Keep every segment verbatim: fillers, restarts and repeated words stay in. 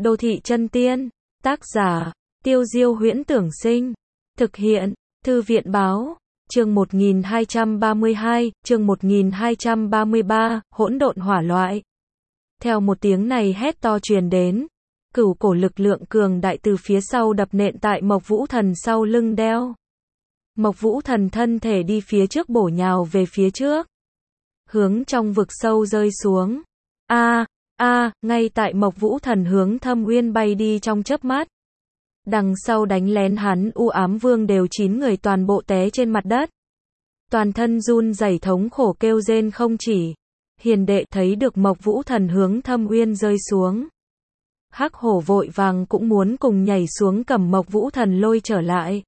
Đô thị chân tiên, tác giả, Tiêu Diêu Huyễn Tưởng Sinh, thực hiện, Thư viện Báo, chương một nghìn hai trăm ba mươi hai, chương một nghìn hai trăm ba mươi ba, hỗn độn hỏa loại. Theo một tiếng này hét to truyền đến, cửu cổ lực lượng cường đại từ phía sau đập nện tại Mộc Vũ Thần sau lưng đeo. Mộc Vũ Thần thân thể đi phía trước bổ nhào về phía trước, hướng trong vực sâu rơi xuống. A, a, ngay tại Mộc Vũ Thần hướng Thâm Uyên bay đi trong chớp mắt, đằng sau đánh lén hắn U Ám Vương đều chín người toàn bộ té trên mặt đất. Toàn thân run rẩy thống khổ kêu rên không chỉ. Hiền đệ thấy được Mộc Vũ Thần hướng Thâm Uyên rơi xuống, Hắc Hổ vội vàng cũng muốn cùng nhảy xuống cầm Mộc Vũ Thần lôi trở lại.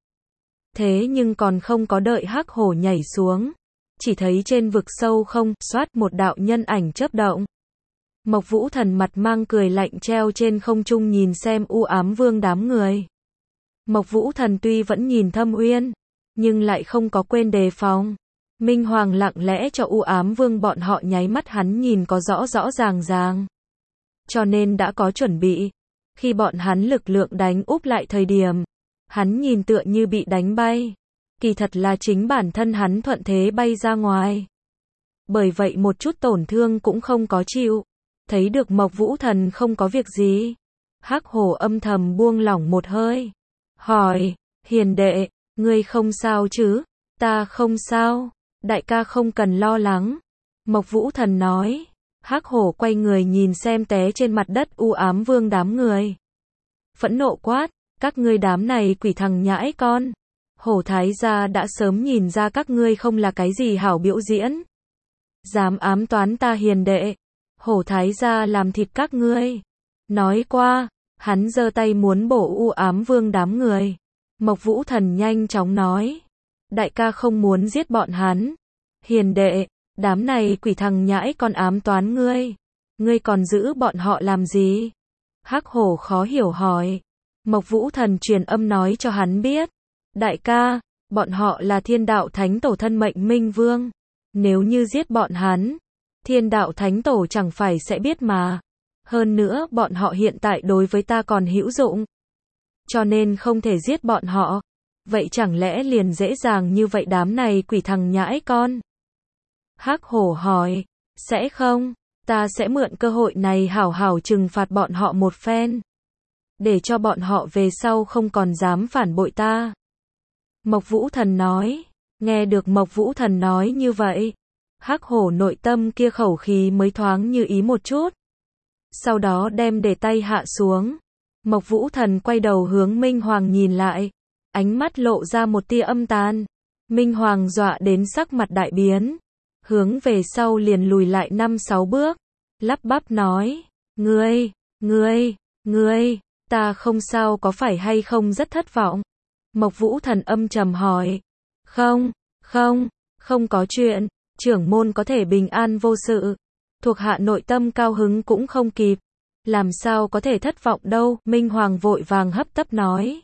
Thế nhưng còn không có đợi Hắc Hổ nhảy xuống, chỉ thấy trên vực sâu không, xoát một đạo nhân ảnh chớp động. Mộc Vũ Thần mặt mang cười lạnh treo trên không trung nhìn xem U Ám Vương đám người. Mộc Vũ Thần tuy vẫn nhìn Thâm Uyên, nhưng lại không có quên đề phòng. Minh Hoàng lặng lẽ cho U Ám Vương bọn họ nháy mắt hắn nhìn có rõ rõ ràng ràng. Cho nên đã có chuẩn bị. Khi bọn hắn lực lượng đánh úp lại thời điểm, hắn nhìn tựa như bị đánh bay. Kỳ thật là chính bản thân hắn thuận thế bay ra ngoài. Bởi vậy một chút tổn thương cũng không có chịu. Thấy được Mộc Vũ Thần không có việc gì, Hắc Hổ âm thầm buông lỏng một hơi. Hỏi, hiền đệ, ngươi không sao chứ? Ta không sao, đại ca không cần lo lắng. Mộc Vũ Thần nói. Hắc Hổ quay người nhìn xem té trên mặt đất U Ám Vương đám người. Phẫn nộ quát, các ngươi đám này quỷ thằng nhãi con. Hổ Thái gia đã sớm nhìn ra các ngươi không là cái gì hảo biểu diễn. Dám ám toán ta hiền đệ. Hổ Thái gia làm thịt các ngươi. Nói qua, hắn giơ tay muốn bổ U Ám Vương đám người. Mộc Vũ Thần nhanh chóng nói. Đại ca không muốn giết bọn hắn. Hiền đệ, đám này quỷ thằng nhãi con ám toán ngươi. Ngươi còn giữ bọn họ làm gì? Hắc Hổ khó hiểu hỏi. Mộc Vũ Thần truyền âm nói cho hắn biết. Đại ca, bọn họ là Thiên Đạo Thánh Tổ thân mệnh Minh Vương. Nếu như giết bọn hắn, Thiên Đạo Thánh Tổ chẳng phải sẽ biết mà. Hơn nữa bọn họ hiện tại đối với ta còn hữu dụng. Cho nên không thể giết bọn họ. Vậy chẳng lẽ liền dễ dàng như vậy đám này quỷ thằng nhãi con? Hắc Hổ hỏi, sẽ không, ta sẽ mượn cơ hội này hảo hảo trừng phạt bọn họ một phen. Để cho bọn họ về sau không còn dám phản bội ta. Mộc Vũ Thần nói, nghe được Mộc Vũ Thần nói như vậy, Hắc Hổ nội tâm kia khẩu khí mới thoáng như ý một chút. Sau đó đem để tay hạ xuống. Mộc Vũ Thần quay đầu hướng Minh Hoàng nhìn lại, ánh mắt lộ ra một tia âm tàn. Minh Hoàng dọa đến sắc mặt đại biến, hướng về sau liền lùi lại năm sáu bước, lắp bắp nói, ngươi, ngươi, ngươi, ta không sao có phải hay không rất thất vọng? Mộc Vũ Thần âm trầm hỏi, không, không, không có chuyện, trưởng môn có thể bình an vô sự, thuộc hạ nội tâm cao hứng cũng không kịp, làm sao có thể thất vọng đâu, Minh Hoàng vội vàng hấp tấp nói.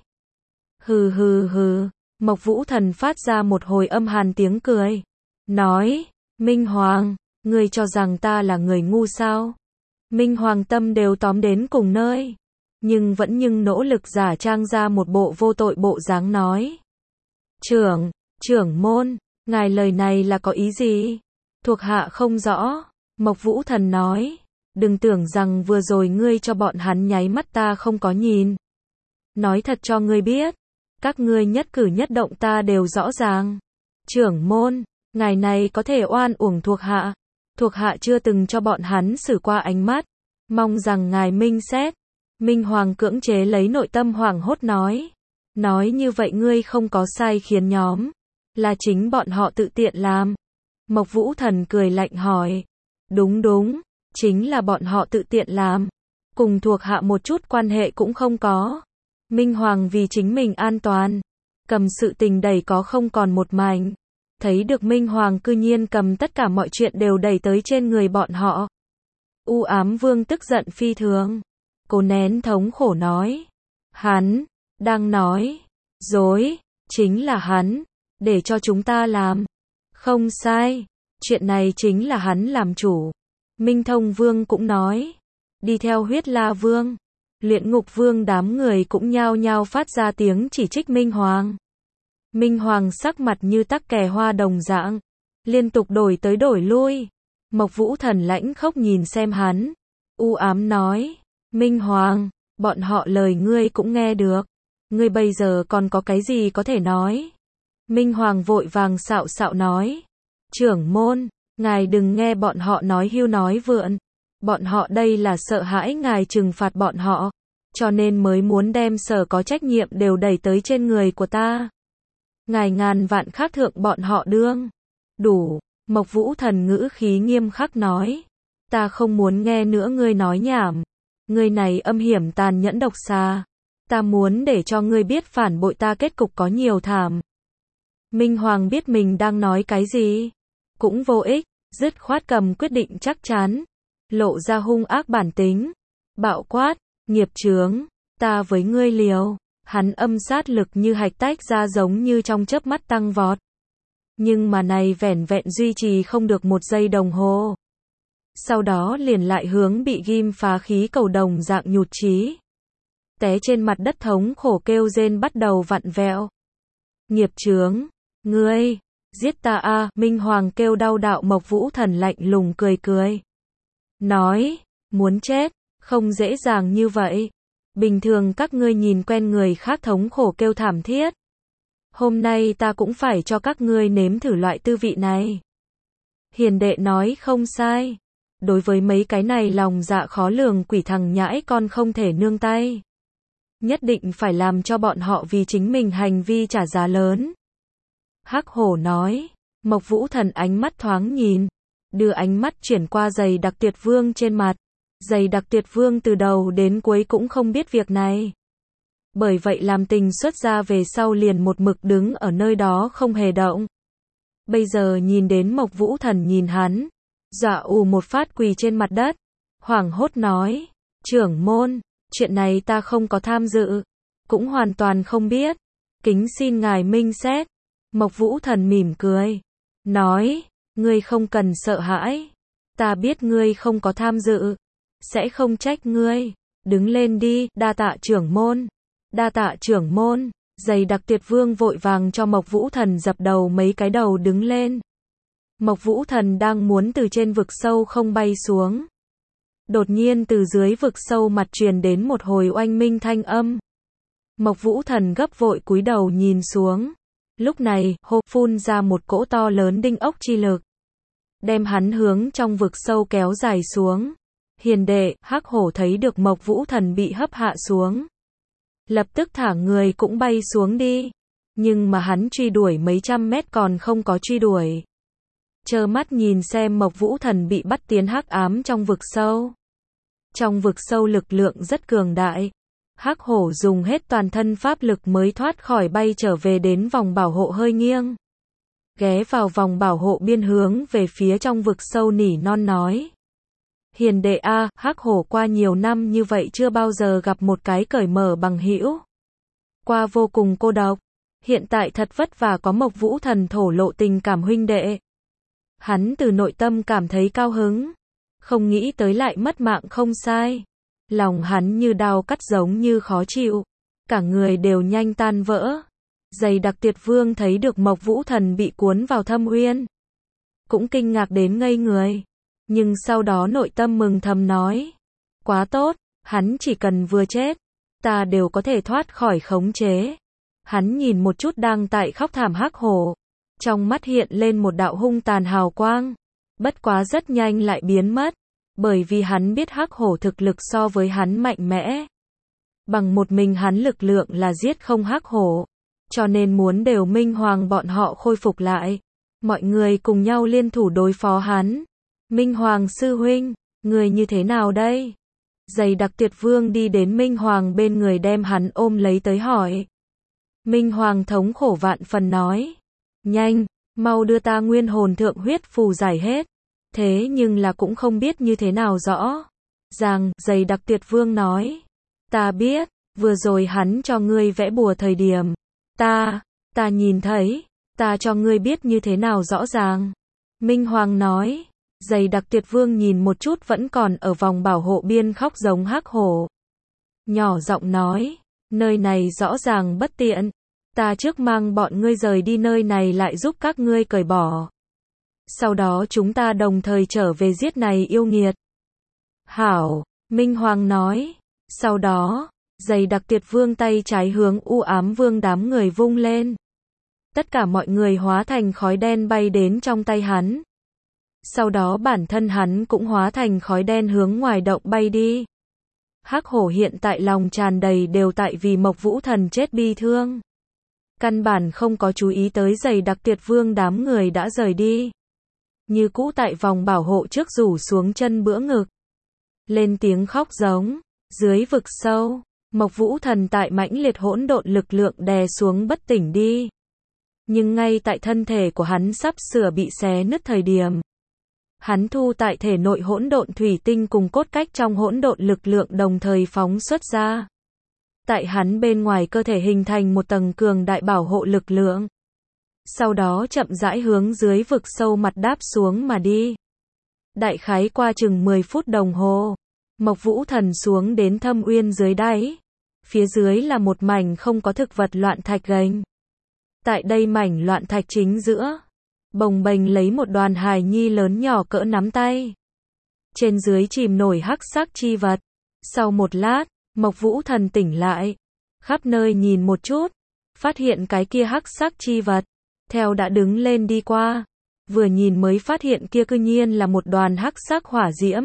Hừ hừ hừ, Mộc Vũ Thần phát ra một hồi âm hàn tiếng cười, nói, Minh Hoàng, ngươi cho rằng ta là người ngu sao? Minh Hoàng tâm đều tóm đến cùng nơi, nhưng vẫn nhưng nỗ lực giả trang ra một bộ vô tội bộ dáng nói. Trưởng, trưởng môn, ngài lời này là có ý gì? Thuộc hạ không rõ, Mộc Vũ Thần nói, đừng tưởng rằng vừa rồi ngươi cho bọn hắn nháy mắt ta không có nhìn. Nói thật cho ngươi biết, các ngươi nhất cử nhất động ta đều rõ ràng. Trưởng môn, ngài này có thể oan uổng thuộc hạ, thuộc hạ chưa từng cho bọn hắn xử qua ánh mắt, mong rằng ngài minh xét. Minh Hoàng cưỡng chế lấy nội tâm hoảng hốt nói, nói như vậy ngươi không có sai khiến nhóm, là chính bọn họ tự tiện làm. Mộc Vũ Thần cười lạnh hỏi, đúng đúng, chính là bọn họ tự tiện làm, cùng thuộc hạ một chút quan hệ cũng không có. Minh Hoàng vì chính mình an toàn, cầm sự tình đẩy có không còn một mảnh. Thấy được Minh Hoàng cư nhiên cầm tất cả mọi chuyện đều đẩy tới trên người bọn họ. U Ám Vương tức giận phi thường, cố nén thống khổ nói, hắn, đang nói, dối, chính là hắn, để cho chúng ta làm. Không sai, chuyện này chính là hắn làm chủ. Minh Thông Vương cũng nói, đi theo Huyết La Vương, Luyện ngục vương đám người cũng nhao nhao phát ra tiếng chỉ trích Minh Hoàng. Minh Hoàng sắc mặt như tắc kè hoa đồng dạng, liên tục đổi tới đổi lui. Mộc Vũ Thần lãnh khốc nhìn xem hắn, u ám nói, Minh Hoàng, bọn họ lời ngươi cũng nghe được, ngươi bây giờ còn có cái gì có thể nói? Minh Hoàng vội vàng xạo xạo nói, trưởng môn, ngài đừng nghe bọn họ nói hưu nói vượn, bọn họ đây là sợ hãi ngài trừng phạt bọn họ, cho nên mới muốn đem sở có trách nhiệm đều đẩy tới trên người của ta. Ngài ngàn vạn khắc thượng bọn họ đương. Đủ, Mộc Vũ Thần ngữ khí nghiêm khắc nói, ta không muốn nghe nữa ngươi nói nhảm, ngươi này âm hiểm tàn nhẫn độc xà, ta muốn để cho ngươi biết phản bội ta kết cục có nhiều thảm. Minh Hoàng biết mình đang nói cái gì, cũng vô ích, dứt khoát cầm quyết định chắc chắn, lộ ra hung ác bản tính, bạo quát, nghiệp chướng, ta với ngươi liều. Hắn âm sát lực như hạch tách ra giống như trong chớp mắt tăng vọt. Nhưng mà này vẻn vẹn duy trì không được một giây đồng hồ. Sau đó liền lại hướng bị ghim phá khí cầu đồng dạng nhụt chí. Té trên mặt đất thống khổ kêu rên bắt đầu vặn vẹo. Nghiệp chướng, ngươi, giết ta a, Minh Hoàng kêu đau đạo. Mộc Vũ Thần lạnh lùng cười cười. Nói, muốn chết, không dễ dàng như vậy. Bình thường các ngươi nhìn quen người khác thống khổ kêu thảm thiết. Hôm nay ta cũng phải cho các ngươi nếm thử loại tư vị này. Hiền đệ nói không sai. Đối với mấy cái này lòng dạ khó lường quỷ thằng nhãi con không thể nương tay. Nhất định phải làm cho bọn họ vì chính mình hành vi trả giá lớn. Hắc Hổ nói. Mộc Vũ Thần ánh mắt thoáng nhìn. Đưa ánh mắt chuyển qua giày đặc Tuyệt Vương trên mặt. Giày đặc Tuyệt Vương từ đầu đến cuối cũng không biết việc này. Bởi vậy làm tình xuất ra về sau liền một mực đứng ở nơi đó không hề động. Bây giờ nhìn đến Mộc Vũ Thần nhìn hắn, dọa ù một phát quỳ trên mặt đất, hoảng hốt nói, trưởng môn, chuyện này ta không có tham dự, cũng hoàn toàn không biết, kính xin ngài minh xét. Mộc Vũ Thần mỉm cười, nói, ngươi không cần sợ hãi, ta biết ngươi không có tham dự, sẽ không trách ngươi, đứng lên đi, đa tạ trưởng môn, đa tạ trưởng môn. Giày đặc Tuyệt Vương vội vàng cho Mộc Vũ Thần dập đầu mấy cái đầu đứng lên. Mộc Vũ Thần đang muốn từ trên vực sâu không bay xuống. Đột nhiên từ dưới vực sâu mặt truyền đến một hồi oanh minh thanh âm. Mộc Vũ Thần gấp vội cúi đầu nhìn xuống. Lúc này, hô phun ra một cỗ to lớn đinh ốc chi lực. Đem hắn hướng trong vực sâu kéo dài xuống. Hiền đệ, Hắc Hổ thấy được Mộc Vũ Thần bị hấp hạ xuống. Lập tức thả người cũng bay xuống đi. Nhưng mà hắn truy đuổi mấy trăm mét còn không có truy đuổi. Trơ mắt nhìn xem Mộc Vũ Thần bị bắt tiến hắc ám trong vực sâu. Trong vực sâu lực lượng rất cường đại. Hắc Hổ dùng hết toàn thân pháp lực mới thoát khỏi bay trở về đến vòng bảo hộ hơi nghiêng. Ghé vào vòng bảo hộ biên hướng về phía trong vực sâu nỉ non nói. Hiền đệ a, Hắc Hổ qua nhiều năm như vậy chưa bao giờ gặp một cái cởi mở bằng hữu. Qua vô cùng cô độc. Hiện tại thật vất vả có Mộc Vũ Thần thổ lộ tình cảm huynh đệ. Hắn từ nội tâm cảm thấy cao hứng. Không nghĩ tới lại mất mạng không sai. Lòng hắn như đau cắt giống như khó chịu. Cả người đều nhanh tan vỡ. Giày đặc Tuyệt Vương thấy được Mộc Vũ Thần bị cuốn vào thâm uyên. Cũng kinh ngạc đến ngây người. Nhưng sau đó nội tâm mừng thầm nói. Quá tốt, hắn chỉ cần vừa chết. Ta đều có thể thoát khỏi khống chế. Hắn nhìn một chút đang tại khóc thảm Hắc Hổ. Trong mắt hiện lên một đạo hung tàn hào quang. Bất quá rất nhanh lại biến mất. Bởi vì hắn biết Hắc Hổ thực lực so với hắn mạnh mẽ. Bằng một mình hắn lực lượng là giết không Hắc Hổ. Cho nên muốn đều Minh Hoàng bọn họ khôi phục lại. Mọi người cùng nhau liên thủ đối phó hắn. Minh Hoàng sư huynh, người như thế nào đây? Giày đặc Tuyệt Vương đi đến Minh Hoàng bên người đem hắn ôm lấy tới hỏi. Minh Hoàng thống khổ vạn phần nói. Nhanh, mau đưa ta nguyên hồn thượng huyết phù giải hết. Thế nhưng là cũng không biết như thế nào rõ. Rằng, giày đặc Tuyệt Vương nói. Ta biết, vừa rồi hắn cho ngươi vẽ bùa thời điểm. Ta, ta nhìn thấy, ta cho ngươi biết như thế nào rõ ràng. Minh Hoàng nói. Giày đặc Tuyệt Vương nhìn một chút vẫn còn ở vòng bảo hộ biên khóc giống Hắc Hổ. nhỏ giọng nói, nơi này rõ ràng bất tiện, ta trước mang bọn ngươi rời đi nơi này lại giúp các ngươi cởi bỏ. Sau đó chúng ta đồng thời trở về giết này yêu nghiệt. Hảo, Minh Hoàng nói, sau đó, dày đặc Tiệt Vương tay trái hướng U Ám Vương đám người vung lên. Tất cả mọi người hóa thành khói đen bay đến trong tay hắn. Sau đó bản thân hắn cũng hóa thành khói đen hướng ngoài động bay đi. Hắc Hổ hiện tại lòng tràn đầy đều tại vì Mộc Vũ Thần chết bi thương. Căn bản không có chú ý tới dày đặc Tiệt Vương đám người đã rời đi. Như cũ tại vòng bảo hộ trước rủ xuống chân bữa ngực. Lên tiếng khóc giống, dưới vực sâu, Mộc Vũ Thần tại mãnh liệt hỗn độn lực lượng đè xuống bất tỉnh đi. Nhưng ngay tại thân thể của hắn sắp sửa bị xé nứt thời điểm, hắn thu tại thể nội hỗn độn thủy tinh cùng cốt cách trong hỗn độn lực lượng đồng thời phóng xuất ra. Tại hắn bên ngoài cơ thể hình thành một tầng cường đại bảo hộ lực lượng. Sau đó chậm rãi hướng dưới vực sâu mặt đáp xuống mà đi. Đại khái qua chừng mười phút đồng hồ, Mộc Vũ Thần xuống đến thâm uyên dưới đáy. Phía dưới là một mảnh không có thực vật loạn thạch gành. Tại đây mảnh loạn thạch chính giữa, bồng bềnh lấy một đoàn hài nhi lớn nhỏ cỡ nắm tay. Trên dưới chìm nổi hắc sắc chi vật. Sau một lát, Mộc Vũ Thần tỉnh lại, khắp nơi nhìn một chút, phát hiện cái kia hắc sắc chi vật, theo đã đứng lên đi qua, vừa nhìn mới phát hiện kia cư nhiên là một đoàn hắc sắc hỏa diễm.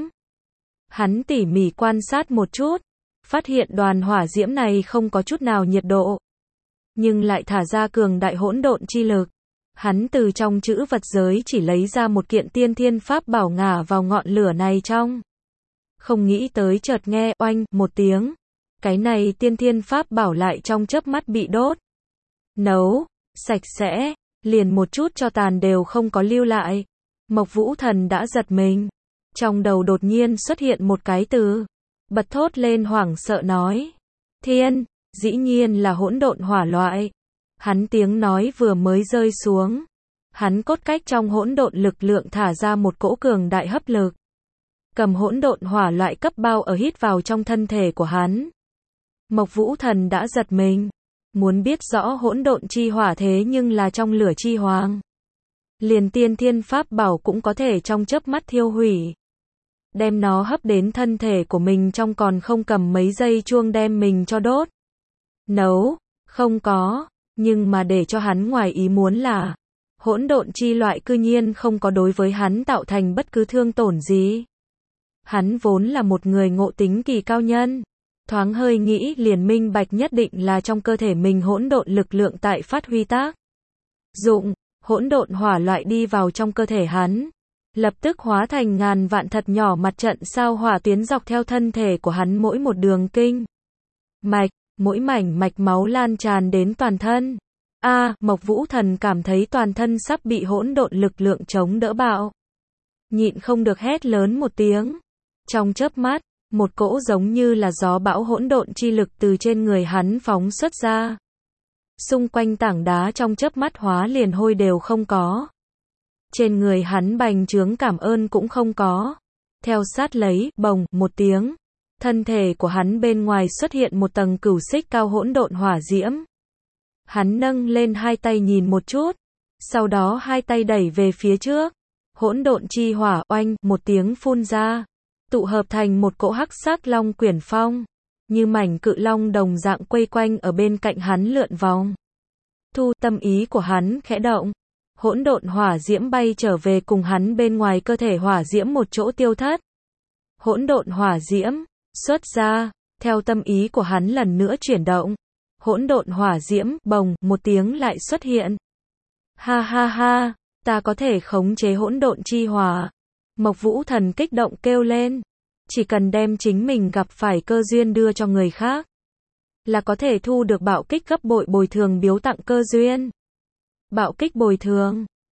Hắn tỉ mỉ quan sát một chút, phát hiện đoàn hỏa diễm này không có chút nào nhiệt độ, nhưng lại thả ra cường đại hỗn độn chi lực. Hắn từ trong chữ vật giới chỉ lấy ra một kiện tiên thiên pháp bảo ngả vào ngọn lửa này trong. Không nghĩ tới chợt nghe oanh một tiếng, cái này tiên thiên pháp bảo lại trong chớp mắt bị đốt. Nấu, sạch sẽ, liền một chút cho tàn đều không có lưu lại. Mộc Vũ Thần đã giật mình. Trong đầu đột nhiên xuất hiện một cái từ. Bật thốt lên hoảng sợ nói. Thiên, dĩ nhiên là hỗn độn hỏa loại. Hắn tiếng nói vừa mới rơi xuống. Hắn cốt cách trong hỗn độn lực lượng thả ra một cỗ cường đại hấp lực. Cầm hỗn độn hỏa loại cấp bao ở hít vào trong thân thể của hắn. Mộc Vũ Thần đã giật mình. Muốn biết rõ hỗn độn chi hỏa thế nhưng là trong lửa chi hoàng. Liền tiên thiên pháp bảo cũng có thể trong chớp mắt thiêu hủy. Đem nó hấp đến thân thể của mình trong còn không cầm mấy giây chuông đem mình cho đốt. Nấu, không có, nhưng mà để cho hắn ngoài ý muốn là, hỗn độn chi loại cư nhiên không có đối với hắn tạo thành bất cứ thương tổn gì. Hắn vốn là một người ngộ tính kỳ cao nhân. Thoáng hơi nghĩ liền minh bạch nhất định là trong cơ thể mình hỗn độn lực lượng tại phát huy tác dụng, hỗn độn hỏa loại đi vào trong cơ thể hắn, lập tức hóa thành ngàn vạn thật nhỏ mặt trận sao hỏa tuyến dọc theo thân thể của hắn mỗi một đường kinh mạch, mỗi mảnh mạch máu lan tràn đến toàn thân. A, à, Mộc Vũ Thần cảm thấy toàn thân sắp bị hỗn độn lực lượng chống đỡ bạo. Nhịn không được hét lớn một tiếng. Trong chớp mắt, một cỗ giống như là gió bão hỗn độn chi lực từ trên người hắn phóng xuất ra. Xung quanh tảng đá trong chớp mắt hóa liền hôi đều không có. Trên người hắn bành trướng cảm ơn cũng không có. Theo sát lấy, bồng, một tiếng. Thân thể của hắn bên ngoài xuất hiện một tầng cửu xích cao hỗn độn hỏa diễm. Hắn nâng lên hai tay nhìn một chút. Sau đó hai tay đẩy về phía trước. Hỗn độn chi hỏa oanh, một tiếng phun ra. Tụ hợp thành một cỗ hắc sắc long quyển phong, như mảnh cự long đồng dạng quay quanh ở bên cạnh hắn lượn vòng. Thu, tâm ý của hắn khẽ động, hỗn độn hỏa diễm bay trở về cùng hắn bên ngoài cơ thể hỏa diễm một chỗ tiêu thất. Hỗn độn hỏa diễm xuất ra, theo tâm ý của hắn lần nữa chuyển động. Hỗn độn hỏa diễm, bồng, một tiếng lại xuất hiện. Ha ha ha, ta có thể khống chế hỗn độn chi hỏa. Mộc Vũ Thần kích động kêu lên. Chỉ cần đem chính mình gặp phải cơ duyên đưa cho người khác, là có thể thu được bạo kích gấp bội bồi thường biếu tặng cơ duyên. Bạo kích bồi thường.